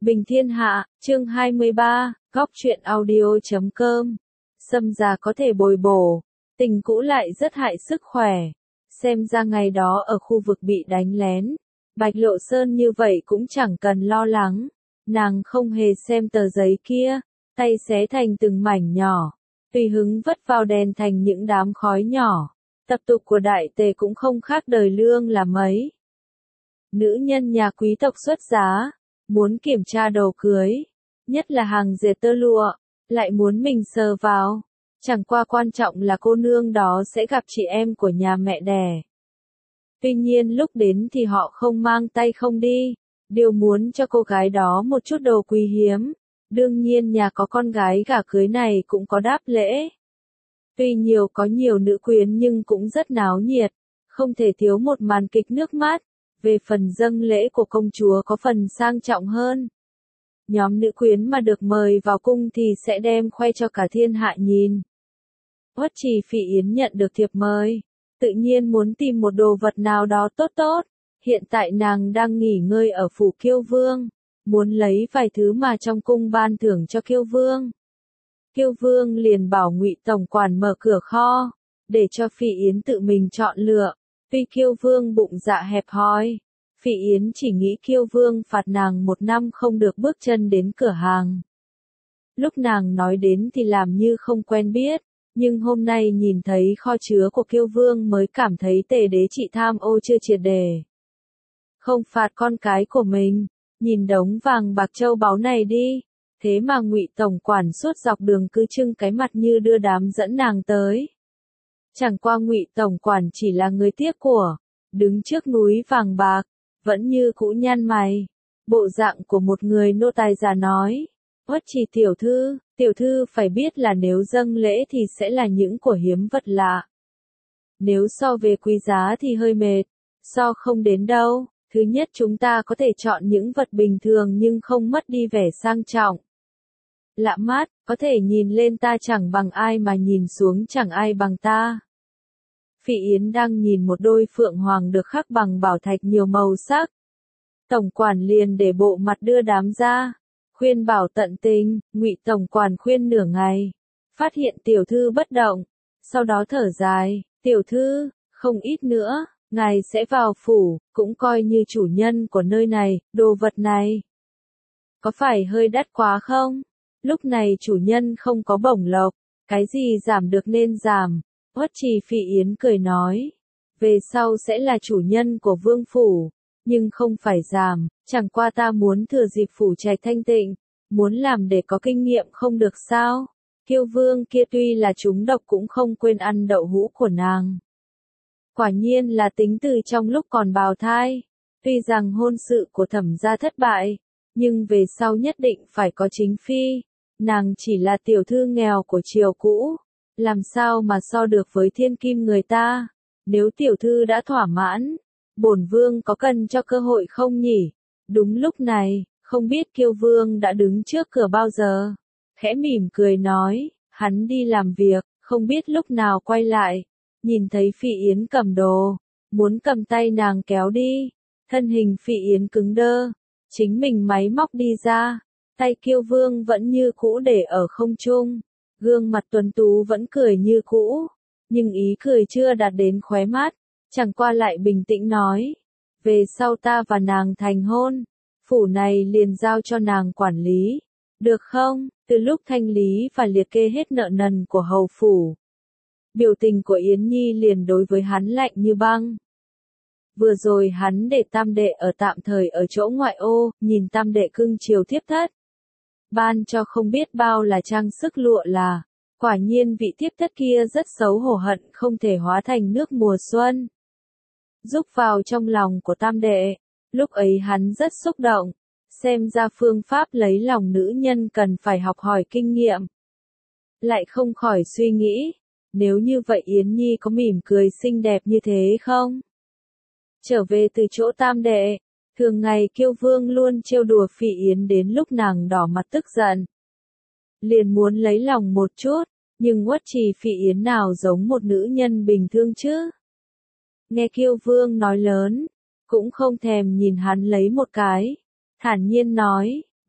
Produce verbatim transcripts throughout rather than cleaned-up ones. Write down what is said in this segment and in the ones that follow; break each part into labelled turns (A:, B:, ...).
A: Bình Thiên Hạ, chương hai mươi ba, góc truyện audio chấm com. Sâm già có thể bồi bổ, tình cũ lại rất hại sức khỏe. Xem ra ngày đó ở khu vực bị đánh lén, Bạch Lộ Sơn như vậy cũng chẳng cần lo lắng. Nàng không hề xem tờ giấy kia, tay xé thành từng mảnh nhỏ, tùy hứng vất vào đèn thành những đám khói nhỏ. Tập tục của đại tề cũng không khác đời lương là mấy. Nữ nhân nhà quý tộc xuất giá, muốn kiểm tra đồ cưới, nhất là hàng dệt tơ lụa, lại muốn mình sờ vào. Chẳng qua quan trọng là cô nương đó sẽ gặp chị em của nhà mẹ đẻ. Tuy nhiên lúc đến thì họ không mang tay không đi, đều muốn cho cô gái đó một chút đồ quý hiếm. Đương nhiên nhà có con gái gả cưới này cũng có đáp lễ. Tuy nhiều có nhiều nữ quyến nhưng cũng rất náo nhiệt, không thể thiếu một màn kịch nước mắt. Về phần dâng lễ của công chúa có phần sang trọng hơn. Nhóm nữ quyến mà được mời vào cung thì sẽ đem khoe cho cả thiên hạ nhìn. Uất Trì Phỉ Yến nhận được thiệp mời, tự nhiên muốn tìm một đồ vật nào đó tốt tốt. Hiện tại nàng đang nghỉ ngơi ở phủ Kiêu Vương, muốn lấy vài thứ mà trong cung ban thưởng cho Kiêu Vương. Kiêu Vương liền bảo Ngụy tổng quản mở cửa kho, để cho Phỉ Yến tự mình chọn lựa. Tuy Kiêu Vương bụng dạ hẹp hòi, Phỉ Yến chỉ nghĩ Kiêu Vương phạt nàng một năm không được bước chân đến cửa hàng. Lúc nàng nói đến thì làm như không quen biết, nhưng hôm nay nhìn thấy kho chứa của Kiêu Vương mới cảm thấy tề đế trị tham ô chưa triệt đề. Không phạt con cái của mình, nhìn đống vàng bạc châu báu này đi, thế mà Ngụy tổng quản suốt dọc đường cứ trưng cái mặt như đưa đám dẫn nàng tới. Chẳng qua Ngụy tổng quản chỉ là người tiếc của, đứng trước núi vàng bạc, vẫn như cũ nhăn mày, bộ dạng của một người nô tài già nói, Uất Trì tiểu thư, tiểu thư phải biết là nếu dâng lễ thì sẽ là những của hiếm vật lạ. Nếu so về quý giá thì hơi mệt, so không đến đâu, thứ nhất chúng ta có thể chọn những vật bình thường nhưng không mất đi vẻ sang trọng. Lạ mắt, có thể nhìn lên ta chẳng bằng ai mà nhìn xuống chẳng ai bằng ta. Phỉ Yến đang nhìn một đôi phượng hoàng được khắc bằng bảo thạch nhiều màu sắc. Tổng quản liền để bộ mặt đưa đám ra, khuyên bảo tận tình. Ngụy tổng quản khuyên nửa ngày, phát hiện tiểu thư bất động, sau đó thở dài, tiểu thư, không ít nữa, ngài sẽ vào phủ, cũng coi như chủ nhân của nơi này, đồ vật này. Có phải hơi đắt quá không? Lúc này chủ nhân không có bổng lộc, cái gì giảm được nên giảm. Uất Trì Phỉ Yến cười nói, về sau sẽ là chủ nhân của vương phủ, nhưng không phải giảm, chẳng qua ta muốn thừa dịp phủ trạch thanh tịnh, muốn làm để có kinh nghiệm không được sao. Kiêu Vương kia tuy là trúng độc cũng không quên ăn đậu hũ của nàng. Quả nhiên là tính từ trong lúc còn bào thai, tuy rằng hôn sự của Thẩm gia thất bại, nhưng về sau nhất định phải có chính phi, nàng chỉ là tiểu thư nghèo của triều cũ. Làm sao mà so được với thiên kim người ta? Nếu tiểu thư đã thỏa mãn, bổn vương có cần cho cơ hội không nhỉ? Đúng lúc này, không biết Kiêu Vương đã đứng trước cửa bao giờ. Khẽ mỉm cười nói, hắn đi làm việc, không biết lúc nào quay lại. Nhìn thấy Phỉ Yến cầm đồ, muốn cầm tay nàng kéo đi. Thân hình Phỉ Yến cứng đơ, chính mình máy móc đi ra. Tay Kiêu Vương vẫn như cũ để ở không trung. Gương mặt tuấn tú vẫn cười như cũ, nhưng ý cười chưa đạt đến khóe mắt, chẳng qua lại bình tĩnh nói, về sau ta và nàng thành hôn, phủ này liền giao cho nàng quản lý, được không? Từ lúc thanh lý và liệt kê hết nợ nần của hầu phủ, biểu tình của Yến Nhi liền đối với hắn lạnh như băng. Vừa rồi hắn để tam đệ ở tạm thời ở chỗ ngoại ô, nhìn tam đệ cưng chiều thiếp thất. Ban cho không biết bao là trang sức lụa là, quả nhiên vị thiếp thất kia rất xấu hổ hận không thể hóa thành nước mùa xuân. Rúc vào trong lòng của tam đệ, lúc ấy hắn rất xúc động, xem ra phương pháp lấy lòng nữ nhân cần phải học hỏi kinh nghiệm. Lại không khỏi suy nghĩ, nếu như vậy Yến Nhi có mỉm cười xinh đẹp như thế không? Trở về từ chỗ tam đệ, thường ngày Kiêu Vương luôn trêu đùa Phỉ Yến đến lúc nàng đỏ mặt tức giận. Liền muốn lấy lòng một chút, nhưng Uất Trì Phỉ Yến nào giống một nữ nhân bình thường chứ? Nghe Kiêu Vương nói lớn, cũng không thèm nhìn hắn lấy một cái, thản nhiên nói,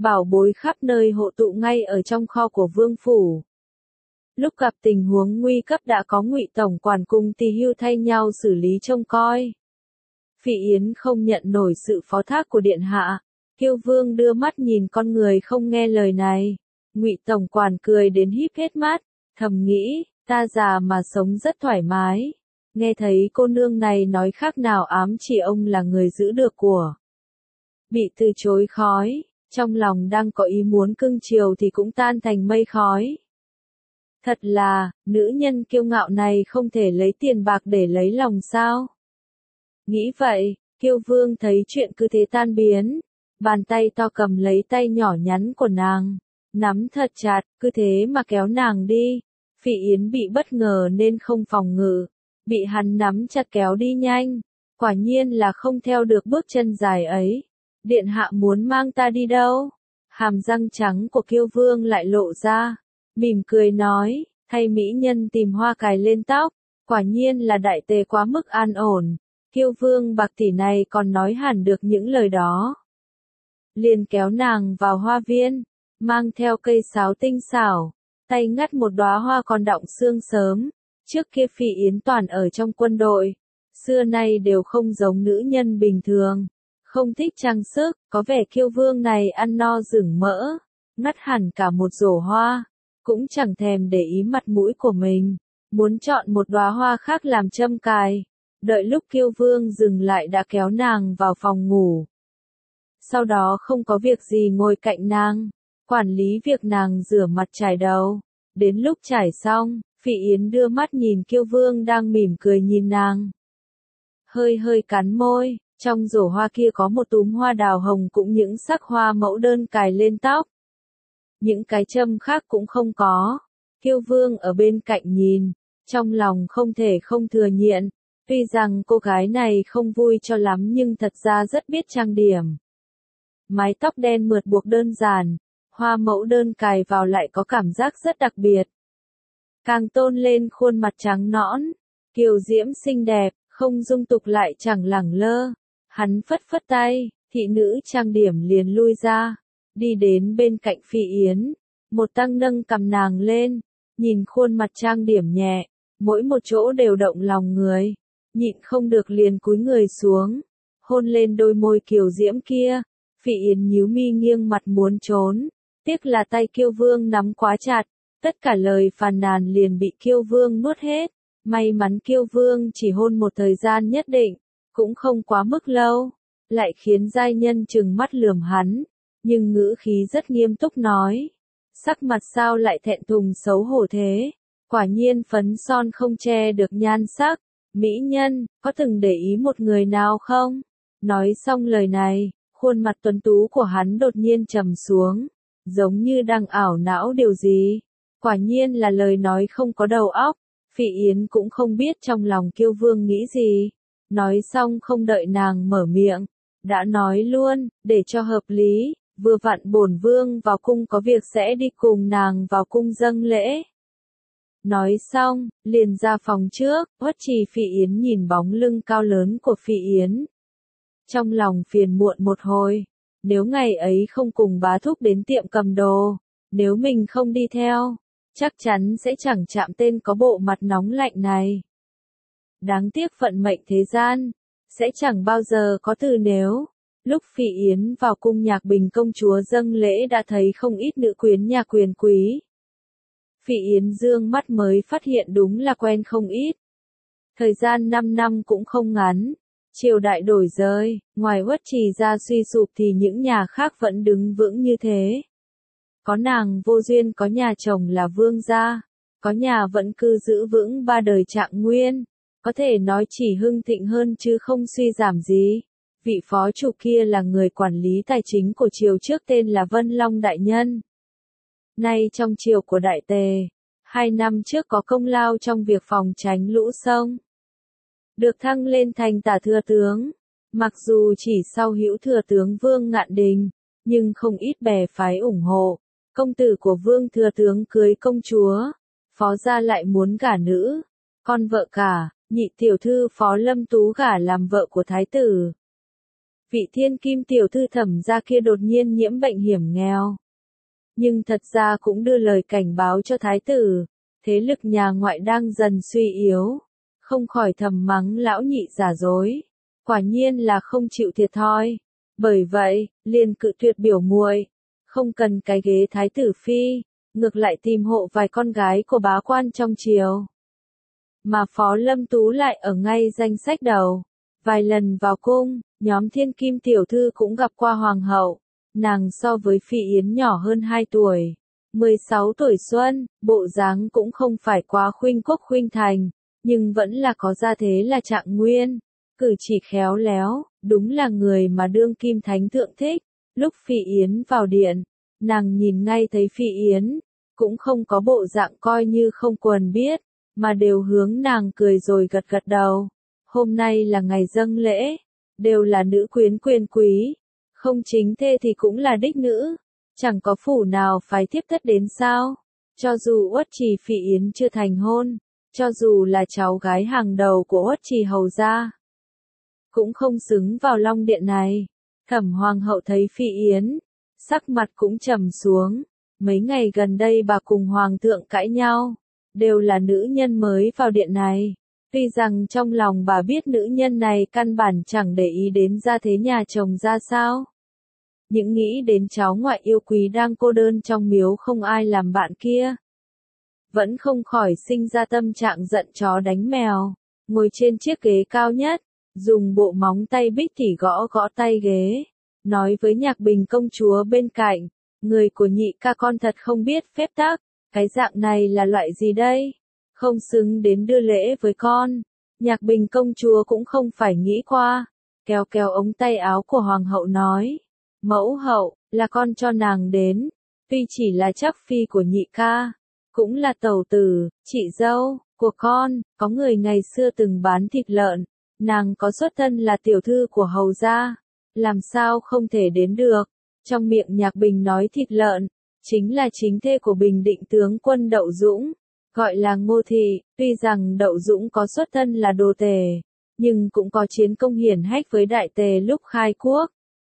A: bảo bối khắp nơi hộ tụ ngay ở trong kho của vương phủ. Lúc gặp tình huống nguy cấp đã có Ngụy tổng quản cùng tỳ hưu thay nhau xử lý trông coi. Phỉ Yến không nhận nổi sự phó thác của điện hạ. Kiêu Vương đưa mắt nhìn con người không nghe lời này. Ngụy tổng quản cười đến híp hết mắt, thầm nghĩ, ta già mà sống rất thoải mái. Nghe thấy cô nương này nói khác nào ám chỉ ông là người giữ được của. Bị từ chối khói, trong lòng đang có ý muốn cưng chiều thì cũng tan thành mây khói. Thật là, nữ nhân kiêu ngạo này không thể lấy tiền bạc để lấy lòng sao? Nghĩ vậy, Kiêu Vương thấy chuyện cứ thế tan biến. Bàn tay to cầm lấy tay nhỏ nhắn của nàng, nắm thật chặt, cứ thế mà kéo nàng đi. Phỉ Yến bị bất ngờ nên không phòng ngự, bị hắn nắm chặt kéo đi nhanh. Quả nhiên là không theo được bước chân dài ấy. Điện hạ muốn mang ta đi đâu? Hàm răng trắng của Kiêu Vương lại lộ ra, mỉm cười nói, thay mỹ nhân tìm hoa cài lên tóc. Quả nhiên là đại tề quá mức an ổn. Kiêu Vương bạc tỷ này còn nói hẳn được những lời đó. Liền kéo nàng vào hoa viên, mang theo cây sáo tinh xảo, tay ngắt một đóa hoa còn đọng sương sớm. Trước kia Phỉ Yến toàn ở trong quân đội, xưa nay đều không giống nữ nhân bình thường, không thích trang sức, có vẻ Kiêu Vương này ăn no rừng mỡ, ngắt hẳn cả một rổ hoa, cũng chẳng thèm để ý mặt mũi của mình, muốn chọn một đóa hoa khác làm châm cài. Đợi lúc Kiêu Vương dừng lại đã kéo nàng vào phòng ngủ. Sau đó không có việc gì ngồi cạnh nàng, quản lý việc nàng rửa mặt chải đầu. Đến lúc chải xong, Phỉ Yến đưa mắt nhìn Kiêu Vương đang mỉm cười nhìn nàng. Hơi hơi cắn môi, trong rổ hoa kia có một túm hoa đào hồng cũng những sắc hoa mẫu đơn cài lên tóc. Những cái châm khác cũng không có. Kiêu Vương ở bên cạnh nhìn, trong lòng không thể không thừa nhận. Tuy rằng cô gái này không vui cho lắm nhưng thật ra rất biết trang điểm. Mái tóc đen mượt buộc đơn giản, hoa mẫu đơn cài vào lại có cảm giác rất đặc biệt. Càng tôn lên khuôn mặt trắng nõn, kiều diễm xinh đẹp, không dung tục lại chẳng lẳng lơ. Hắn phất phất tay, thị nữ trang điểm liền lui ra, đi đến bên cạnh Phỉ Yến. Một tăng nâng cầm nàng lên, nhìn khuôn mặt trang điểm nhẹ, mỗi một chỗ đều động lòng người. Nhịn không được liền cúi người xuống, hôn lên đôi môi kiều diễm kia. Phỉ Yến nhíu mi nghiêng mặt muốn trốn, tiếc là tay Kiêu Vương nắm quá chặt, tất cả lời phàn nàn liền bị Kiêu Vương nuốt hết. May mắn Kiêu Vương chỉ hôn một thời gian nhất định, cũng không quá mức lâu, lại khiến giai nhân trừng mắt lườm hắn, nhưng ngữ khí rất nghiêm túc nói, sắc mặt sao lại thẹn thùng xấu hổ thế? Quả nhiên phấn son không che được nhan sắc. Mỹ nhân, có từng để ý một người nào không? Nói xong lời này, khuôn mặt tuấn tú của hắn đột nhiên trầm xuống, giống như đang ảo não điều gì. Quả nhiên là lời nói không có đầu óc. Phỉ Yến cũng không biết trong lòng Kiêu Vương nghĩ gì. Nói xong không đợi nàng mở miệng, đã nói luôn, để cho hợp lý, vừa vặn bổn vương vào cung có việc sẽ đi cùng nàng vào cung dâng lễ. Nói xong, liền ra phòng trước. Uất Trì Phỉ Yến nhìn bóng lưng cao lớn của Phỉ Yến, trong lòng phiền muộn một hồi. Nếu ngày ấy không cùng bá thúc đến tiệm cầm đồ, nếu mình không đi theo, chắc chắn sẽ chẳng chạm tên có bộ mặt nóng lạnh này. Đáng tiếc vận mệnh thế gian, sẽ chẳng bao giờ có từ nếu. Lúc Phỉ Yến vào cung Nhạc Bình công chúa dâng lễ đã thấy không ít nữ quyến nhà quyền quý. Phỉ Yến dương mắt mới phát hiện đúng là quen không ít. Thời gian năm năm cũng không ngắn. Triều đại đổi rời, ngoài Uất Trì ra suy sụp thì những nhà khác vẫn đứng vững như thế. Có nàng vô duyên có nhà chồng là vương gia, có nhà vẫn cư giữ vững ba đời trạng nguyên, có thể nói chỉ hưng thịnh hơn chứ không suy giảm gì. Vị phó chủ kia là người quản lý tài chính của triều trước tên là Vân Long Đại Nhân. Nay trong triều của Đại Tề, hai năm trước có công lao trong việc phòng tránh lũ sông. Được thăng lên thành tả thừa tướng, mặc dù chỉ sau hữu thừa tướng Vương Ngạn Đình, nhưng không ít bè phái ủng hộ. Công tử của Vương thừa tướng cưới công chúa, phó gia lại muốn gả nữ, con vợ cả, nhị tiểu thư Phó Lâm Tú gả làm vợ của thái tử. vị thiên kim tiểu thư Thẩm gia kia đột nhiên nhiễm bệnh hiểm nghèo. Nhưng thật ra cũng đưa lời cảnh báo cho thái tử, thế lực nhà ngoại đang dần suy yếu, không khỏi thầm mắng lão nhị giả dối, quả nhiên là không chịu thiệt thòi. Bởi vậy, liền cự tuyệt biểu muội, không cần cái ghế thái tử phi, ngược lại tìm hộ vài con gái của bá quan trong triều. Mà Phó Lâm Tú lại ở ngay danh sách đầu, vài lần vào cung, nhóm thiên kim tiểu thư cũng gặp qua hoàng hậu, nàng so với Phi Yến nhỏ hơn hai tuổi, mười sáu tuổi xuân, bộ dáng cũng không phải quá khuynh quốc khuynh thành, nhưng vẫn là có gia thế là Trạng Nguyên, cử chỉ khéo léo, đúng là người mà đương kim thánh thượng thích. Lúc Phi Yến vào điện, nàng nhìn ngay thấy Phi Yến, cũng không có bộ dạng coi như không quần biết, mà đều hướng nàng cười rồi gật gật đầu. Hôm nay là ngày dâng lễ, đều là nữ quyến quyền quý, không chính thê thì cũng là đích nữ, chẳng có phủ nào phái thiếp thất đến sao. Cho dù Uất Trì Phi Yến chưa thành hôn, cho dù là cháu gái hàng đầu của Uất Trì hầu gia, cũng không xứng vào long điện này. Thẩm hoàng hậu thấy Phi Yến, sắc mặt cũng trầm xuống, mấy ngày gần đây bà cùng hoàng thượng cãi nhau, đều là nữ nhân mới vào điện này. Tuy rằng trong lòng bà biết nữ nhân này căn bản chẳng để ý đến gia thế nhà chồng ra sao. Những nghĩ đến cháu ngoại yêu quý đang cô đơn trong miếu không ai làm bạn kia, vẫn không khỏi sinh ra tâm trạng giận chó đánh mèo, ngồi trên chiếc ghế cao nhất, dùng bộ móng tay bích tỉ gõ gõ tay ghế, nói với Nhạc Bình công chúa bên cạnh, người của nhị ca con thật không biết phép tắc, cái dạng này là loại gì đây? Không xứng đến đưa lễ với con. Nhạc Bình công chúa cũng không phải nghĩ qua, kéo kéo ống tay áo của hoàng hậu nói, mẫu hậu, là con cho nàng đến, tuy chỉ là chắc phi của nhị ca, cũng là tẩu tử, chị dâu, của con, có người ngày xưa từng bán thịt lợn, nàng có xuất thân là tiểu thư của hầu gia, làm sao không thể đến được. Trong miệng Nhạc Bình nói thịt lợn, chính là chính thê của Bình Định tướng quân Đậu Dũng, gọi là Ngô Thị. Tuy rằng Đậu Dũng có xuất thân là đồ tề, nhưng cũng có chiến công hiển hách với đại tề lúc khai quốc.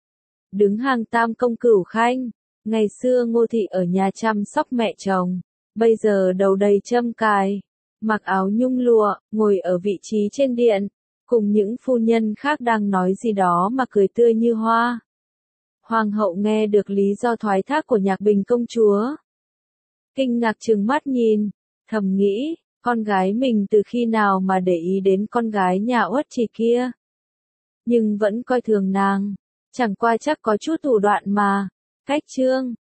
A: Đứng hàng tam công cửu khanh, ngày xưa Ngô Thị ở nhà chăm sóc mẹ chồng, bây giờ đầu đầy châm cài, mặc áo nhung lụa, ngồi ở vị trí trên điện, cùng những phu nhân khác đang nói gì đó mà cười tươi như hoa. Hoàng hậu nghe được lý do thoái thác của Nhạc Bình công chúa, kinh ngạc trừng mắt nhìn, thầm nghĩ, con gái mình từ khi nào mà để ý đến con gái nhà Uất Trì kia. Nhưng vẫn coi thường nàng, chẳng qua chắc có chút thủ đoạn mà. Cách chương